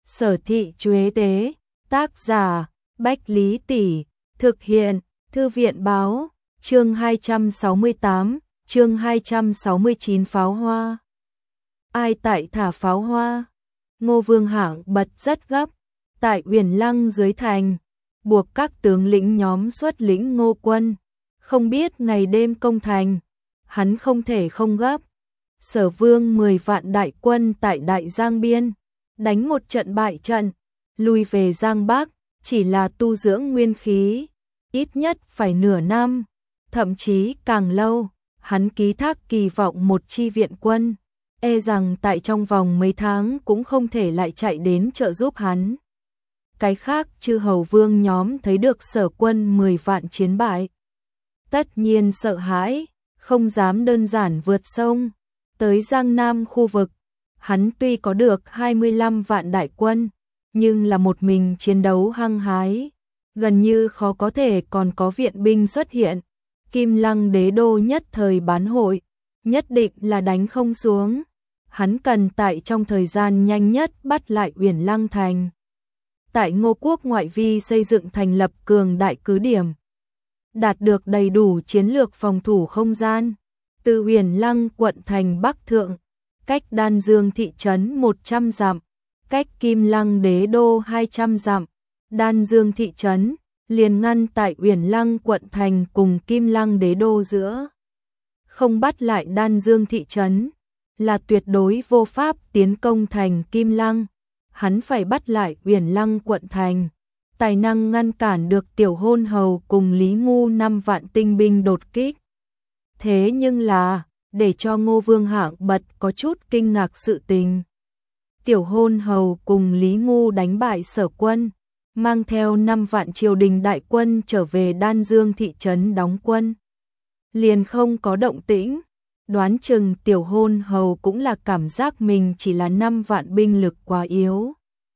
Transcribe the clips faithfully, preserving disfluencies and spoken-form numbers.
Sở Thị Chuế Tế, tác giả Bách Lý Tỷ, thực hiện Thư viện Báo, chương hai trăm sáu mươi tám, chương hai trăm sáu mươi chín pháo hoa. Ai tại thả pháo hoa? Ngô Vương Hạng bật rất gấp, tại Uyển Lăng dưới thành, buộc các tướng lĩnh nhóm xuất lĩnh Ngô quân, không biết ngày đêm công thành, hắn không thể không gấp. Sở Vương mười vạn đại quân tại Đại Giang Biên, đánh một trận bại trận, lui về Giang Bắc, chỉ là tu dưỡng nguyên khí, ít nhất phải nửa năm, thậm chí càng lâu, hắn ký thác kỳ vọng một chi viện quân, e rằng tại trong vòng mấy tháng cũng không thể lại chạy đến trợ giúp hắn. Cái khác chư hầu vương nhóm thấy được Sở quân mười vạn chiến bại, tất nhiên sợ hãi, không dám đơn giản vượt sông tới Giang Nam khu vực. Hắn tuy có được hai mươi lăm vạn đại quân, nhưng là một mình chiến đấu hăng hái, gần như khó có thể còn có viện binh xuất hiện. Kim Lăng đế đô nhất thời bán hội, nhất định là đánh không xuống. Hắn cần tại trong thời gian nhanh nhất bắt lại Uyển Lăng thành. Tại Ngô quốc ngoại vi xây dựng thành lập cường đại cứ điểm, đạt được đầy đủ chiến lược phòng thủ không gian. Từ Uyển Lăng quận thành Bắc Thượng, cách Đan Dương thị trấn một trăm dặm, cách Kim Lăng đế đô hai trăm dặm. Đan Dương thị trấn liền ngăn tại Uyển Lăng quận thành cùng Kim Lăng đế đô giữa. Không bắt lại Đan Dương thị trấn là tuyệt đối vô pháp tiến công thành Kim Lăng. Hắn phải bắt lại Uyển Lăng quận thành, tài năng ngăn cản được Tiểu Hôn Hầu cùng Lý Ngu năm vạn tinh binh đột kích. Thế nhưng là, để cho Ngô Vương Hạng bật có chút kinh ngạc sự tình. Tiểu Hôn Hầu cùng Lý Ngu đánh bại Sở quân, mang theo năm vạn triều đình đại quân trở về Đan Dương thị trấn đóng quân. Liền không có động tĩnh, đoán chừng Tiểu Hôn Hầu cũng là cảm giác mình chỉ là năm vạn binh lực quá yếu.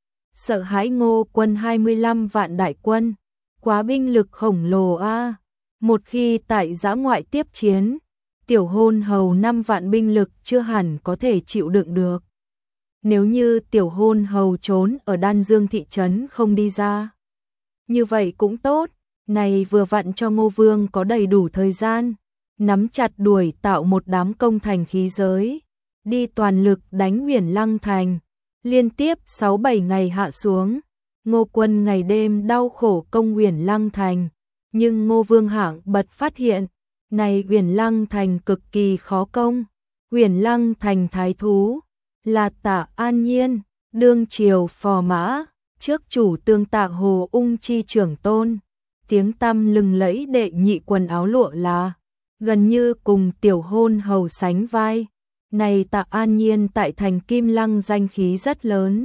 Sợ hãi Ngô quân hai mươi lăm vạn đại quân, quá binh lực khổng lồ a. Một khi tại dã ngoại tiếp chiến, Tiểu Hôn Hầu năm vạn binh lực chưa hẳn có thể chịu đựng được. Nếu như Tiểu Hôn Hầu trốn ở Đan Dương thị trấn không đi ra, như vậy cũng tốt, này vừa vặn cho Ngô Vương có đầy đủ thời gian, nắm chặt đuổi tạo một đám công thành khí giới, đi toàn lực đánh Uyển Lăng thành. Liên tiếp sáu bảy ngày hạ xuống, Ngô quân ngày đêm đau khổ công Uyển Lăng thành, nhưng Ngô Vương Hạng bật phát hiện, này Uyển Lăng thành cực kỳ khó công. Uyển Lăng thành thái thú là Tạ An Nhiên, đương triều phò mã, trước chủ tương Tạ Hồ Ung chi trưởng tôn, tiếng tăm lừng lẫy đệ nhị quần áo lụa là gần như cùng Tiểu Hôn Hầu sánh vai. Này Tạ An Nhiên tại thành Kim Lăng danh khí rất lớn,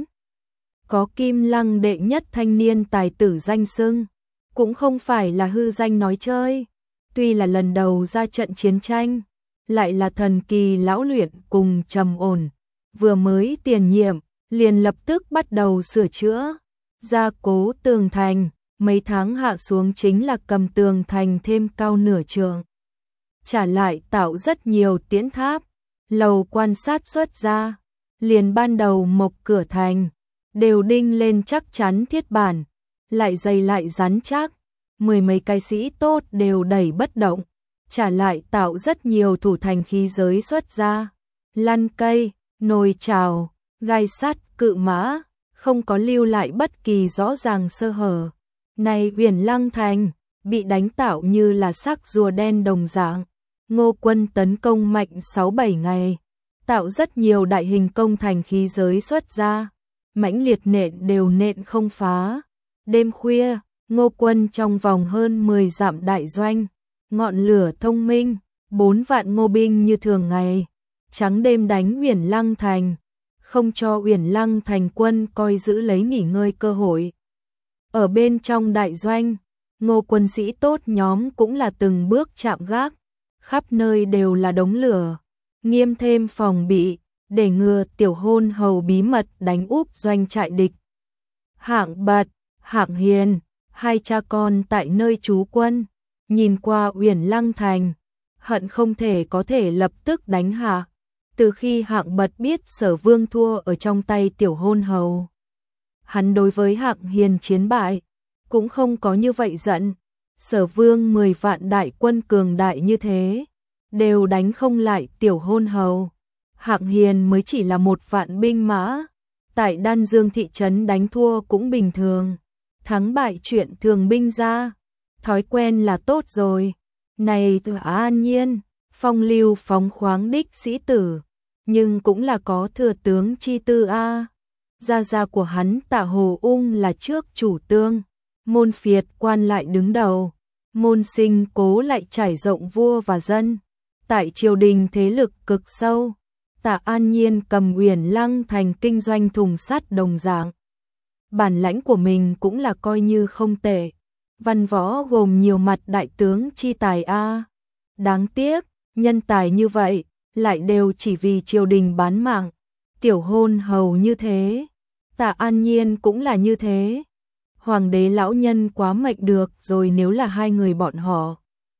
có Kim Lăng đệ nhất thanh niên tài tử danh xưng, cũng không phải là hư danh nói chơi. Tuy là lần đầu ra trận chiến tranh, lại là thần kỳ lão luyện cùng trầm ổn, vừa mới tiền nhiệm, liền lập tức bắt đầu sửa chữa, gia cố tường thành, mấy tháng hạ xuống chính là cầm tường thành thêm cao nửa trượng. Trả lại tạo rất nhiều tiễn tháp, lầu quan sát xuất ra, liền ban đầu mộc cửa thành, đều đinh lên chắc chắn thiết bản, lại dày lại rắn chắc. Mười mấy cái sĩ tốt đều đẩy bất động, trả lại tạo rất nhiều thủ thành khí giới xuất ra, lăn cây, nồi chảo, gai sắt, cự mã, không có lưu lại bất kỳ rõ ràng sơ hở. Này Uyển Lăng thành, bị đánh tạo như là xác rùa đen đồng dạng. Ngô quân tấn công mạnh sáu bảy ngày, tạo rất nhiều đại hình công thành khí giới xuất ra, mãnh liệt nện đều nện không phá. Đêm khuya, Ngô quân trong vòng hơn mười dặm đại doanh, ngọn lửa thông minh, bốn vạn ngô binh như thường ngày, trắng đêm đánh Uyển Lăng thành, không cho Uyển Lăng thành quân coi giữ lấy nghỉ ngơi cơ hội. Ở bên trong đại doanh, Ngô quân sĩ tốt nhóm cũng là từng bước chạm gác, khắp nơi đều là đống lửa, nghiêm thêm phòng bị, để ngừa Tiểu Hôn Hầu bí mật đánh úp doanh trại địch. Hạng Bật, Hạng Hiền, hai cha con tại nơi trú quân, nhìn qua Uyển Lăng thành, hận không thể có thể lập tức đánh hạ. Từ khi Hạng Bật biết Sở Vương thua ở trong tay Tiểu Hôn Hầu, hắn đối với Hạng Hiền chiến bại, cũng không có như vậy giận. Sở Vương mười vạn đại quân cường đại như thế, đều đánh không lại Tiểu Hôn Hầu. Hạng Hiền mới chỉ là một vạn binh mã, tại Đan Dương thị trấn đánh thua cũng bình thường, thắng bại chuyện thường binh ra, thói quen là tốt rồi. Này Từ An Nhiên, phong lưu phóng khoáng đích sĩ tử, nhưng cũng là có thừa tướng chi tư a. Gia gia của hắn Tạ Hồ Ung là trước chủ tương, môn phiệt quan lại đứng đầu, môn sinh cố lại trải rộng vua và dân, tại triều đình thế lực cực sâu. Tạ An Nhiên cầm Uyển Lăng thành kinh doanh thùng sắt đồng dạng, bản lãnh của mình cũng là coi như không tệ. Văn võ gồm nhiều mặt đại tướng chi tài a. Đáng tiếc, nhân tài như vậy lại đều chỉ vì triều đình bán mạng. Tiểu Hôn Hầu như thế, Tạ An Nhiên cũng là như thế. Hoàng đế lão nhân quá mệnh được rồi, nếu là hai người bọn họ,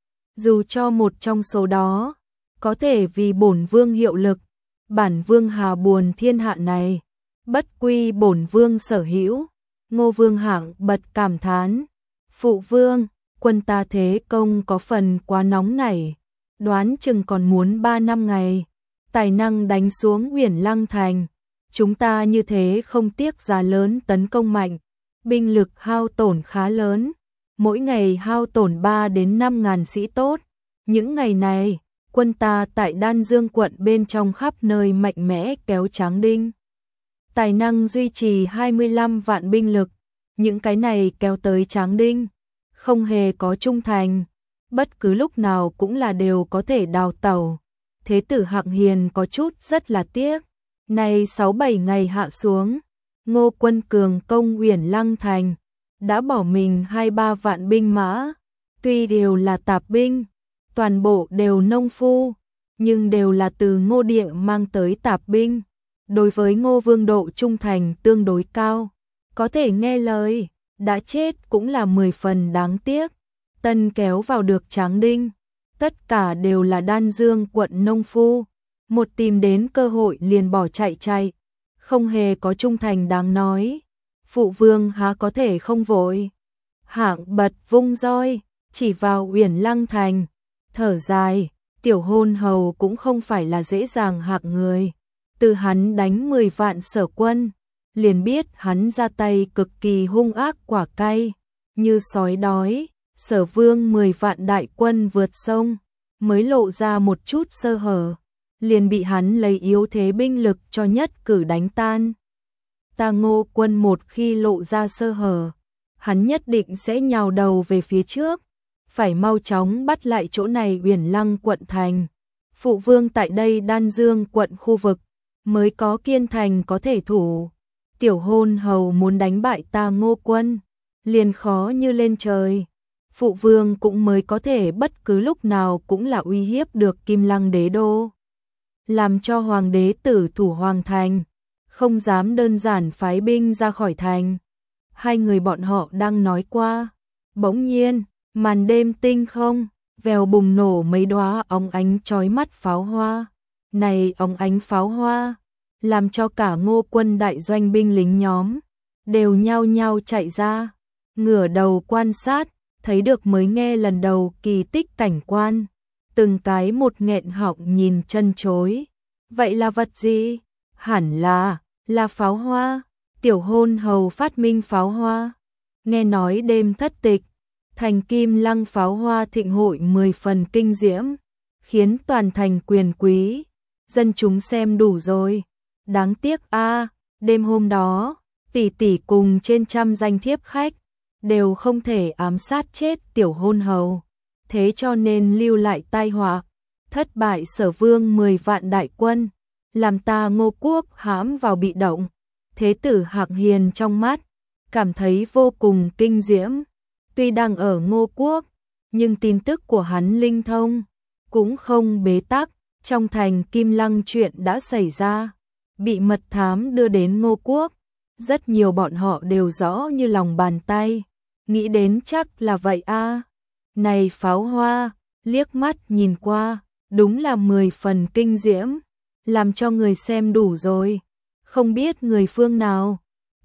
dù cho một trong số đó có thể vì bổn vương hiệu lực, bản vương hà buồn thiên hạ này, bất quy bổn vương sở hữu. Ngô Vương Hạng bật cảm thán, phụ vương, quân ta thế công có phần quá nóng nảy, đoán chừng còn muốn ba năm ngày, tài năng đánh xuống Uyển Lăng thành. Chúng ta như thế không tiếc giá lớn tấn công mạnh, binh lực hao tổn khá lớn, mỗi ngày hao tổn ba đến năm ngàn sĩ tốt. Những ngày này, quân ta tại Đan Dương quận bên trong khắp nơi mạnh mẽ kéo Tráng Đinh, tài năng duy trì hai mươi lăm vạn binh lực. Những cái này kéo tới Tráng Đinh, không hề có trung thành, bất cứ lúc nào cũng là đều có thể đào tẩu. Thế tử Hạng Hiền có chút rất là tiếc, này sáu bảy ngày hạ xuống, Ngô quân cường công Uyển Lăng thành, đã bỏ mình hai ba vạn binh mã, tuy đều là tạp binh, toàn bộ đều nông phu, nhưng đều là từ Ngô địa mang tới tạp binh, đối với Ngô Vương độ trung thành tương đối cao, có thể nghe lời, đã chết cũng là mười phần đáng tiếc. Tân kéo vào được Tráng Đinh, tất cả đều là Đan Dương quận nông phu, một tìm đến cơ hội liền bỏ chạy chạy, không hề có trung thành đáng nói. Phụ vương há có thể không vội. Hạng bật vung roi, chỉ vào Uyển Lăng thành, thở dài, Tiểu Hôn Hầu cũng không phải là dễ dàng hạng người. Từ hắn đánh mười vạn sở quân, liền biết hắn ra tay cực kỳ hung ác quả cay, như sói đói. Sở Vương mười vạn đại quân vượt sông, mới lộ ra một chút sơ hở, liền bị hắn lấy yếu thế binh lực cho nhất cử đánh tan. Ta Ngô quân một khi lộ ra sơ hở, hắn nhất định sẽ nhào đầu về phía trước, phải mau chóng bắt lại chỗ này Uyển Lăng quận thành. Phụ vương tại đây Đan Dương quận khu vực, mới có kiên thành có thể thủ. Tiểu Hôn Hầu muốn đánh bại ta Ngô quân, liền khó như lên trời. Phụ vương cũng mới có thể bất cứ lúc nào cũng là uy hiếp được Kim Lăng đế đô, làm cho hoàng đế tử thủ hoàng thành, không dám đơn giản phái binh ra khỏi thành. Hai người bọn họ đang nói qua, bỗng nhiên, màn đêm tinh không, vèo bùng nổ mấy đóa óng ánh chói mắt pháo hoa. Này óng ánh pháo hoa, làm cho cả Ngô quân đại doanh binh lính nhóm đều nhao nhao chạy ra, ngửa đầu quan sát, thấy được mới nghe lần đầu kỳ tích cảnh quan, từng cái một nghẹn họng nhìn chân chối. Vậy là vật gì? Hẳn là, là pháo hoa. Tiểu Hôn Hầu phát minh pháo hoa. Nghe nói đêm thất tịch, thành Kim Lăng pháo hoa thịnh hội mười phần kinh diễm, khiến toàn thành quyền quý, dân chúng xem đủ rồi. Đáng tiếc a, đêm hôm đó, tỷ tỷ cùng trên trăm danh thiếp khách đều không thể ám sát chết Tiểu Hôn Hầu, thế cho nên lưu lại tai họa, thất bại Sở Vương mười vạn đại quân, làm ta Ngô quốc hãm vào bị động. Thế tử Hạng Hiền trong mắt cảm thấy vô cùng kinh diễm, tuy đang ở Ngô quốc, nhưng tin tức của hắn linh thông, cũng không bế tắc. Trong thành Kim Lăng chuyện đã xảy ra, bị mật thám đưa đến Ngô quốc, rất nhiều bọn họ đều rõ như lòng bàn tay. Nghĩ đến chắc là vậy a. Này pháo hoa, liếc mắt nhìn qua, đúng là mười phần kinh diễm, làm cho người xem đủ rồi. Không biết người phương nào,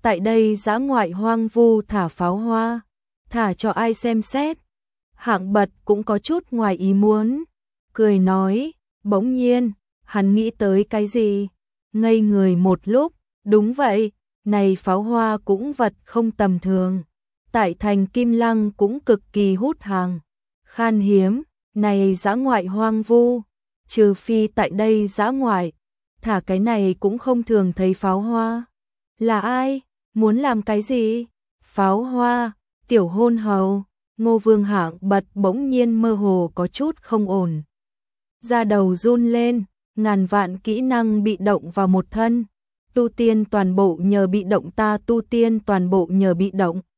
tại đây dã ngoại hoang vu thả pháo hoa, thả cho ai xem xét. Hạng Bật cũng có chút ngoài ý muốn, cười nói, bỗng nhiên, hắn nghĩ tới cái gì, ngây người một lúc, đúng vậy, này pháo hoa cũng vật không tầm thường, tại thành Kim Lăng cũng cực kỳ hút hàng, khan hiếm, này dã ngoại hoang vu, trừ phi tại đây dã ngoại, thả cái này cũng không thường thấy pháo hoa. Là ai? Muốn làm cái gì? Pháo hoa, tiểu hôn hầu. Ngô Vương Hạng Bật bỗng nhiên mơ hồ có chút không ổn. Da đầu run lên, ngàn vạn kỹ năng bị động vào một thân. Tu tiên toàn bộ nhờ bị động ta tu tiên toàn bộ nhờ bị động.